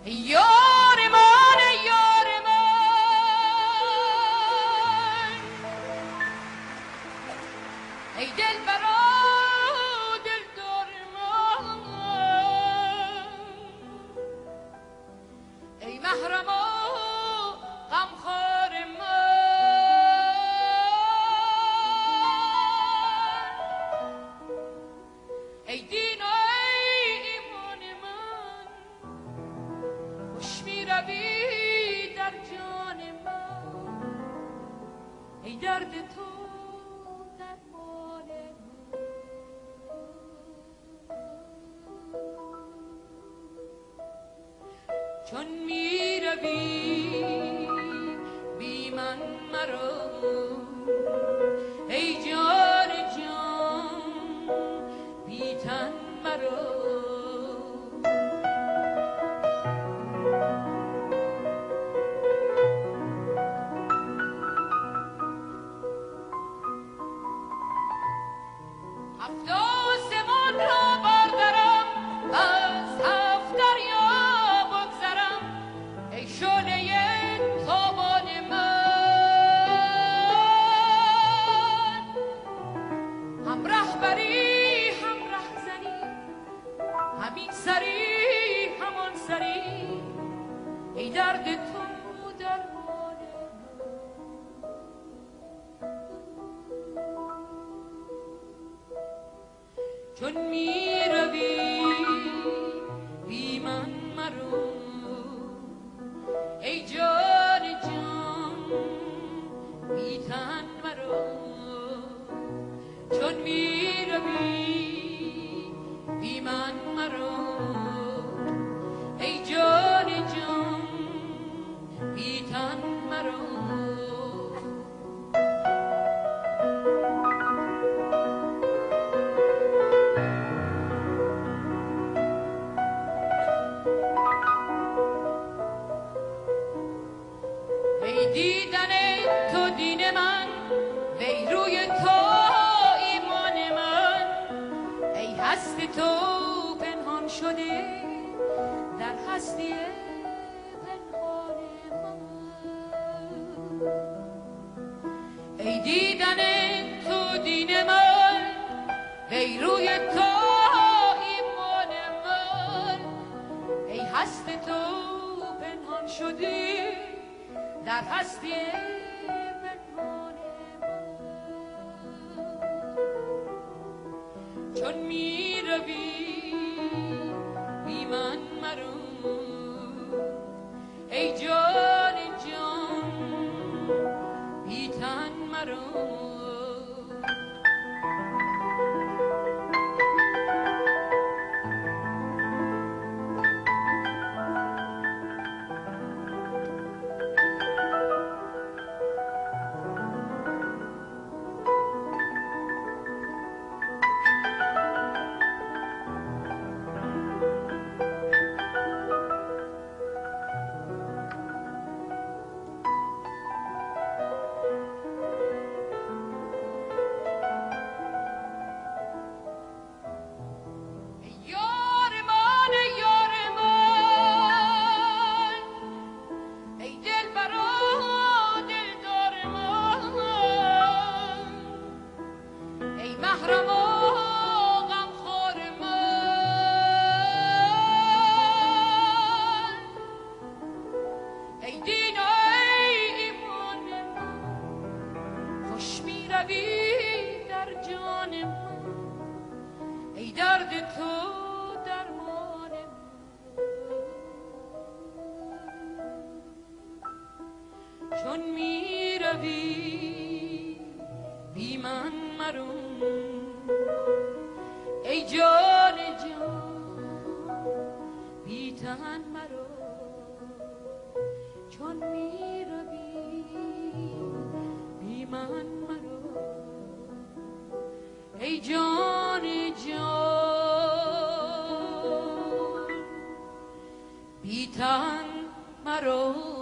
یار من یار من ای دل برا دل دار من ای محرم و غمخوار من ای دین و ای ایمان من خوش می روی در جان من ای درد تو درمان من چون می روی بی من مرو ای جان جان بی تن مرو هفت آسمان را بردارم از هفت دریا بگذرم ای شعله تابان من هم رهبری هم رهزنی همین سری همان سری ای درد تو درمان چون می روی بی من مرو ای جان جان بی تن مرو چون می روی بی من مرو ای جان جان بی تن مرو ای دیدن تو دین من وی روی تو ایمان من ای هست تو پنهان شده در هستی پنهان من ای دیدن تو دین من وی روی تو ایمان من ای هست تو پنهان شده در هستی پنهان من چون می روی بی من مرو ای جان جان بی تن مرو در جان من ای درد تو درمان من چون می روی بی من مرو ای جان جان بی تن مرو چون می روی بی من مرو ای جان جان بی تن مرو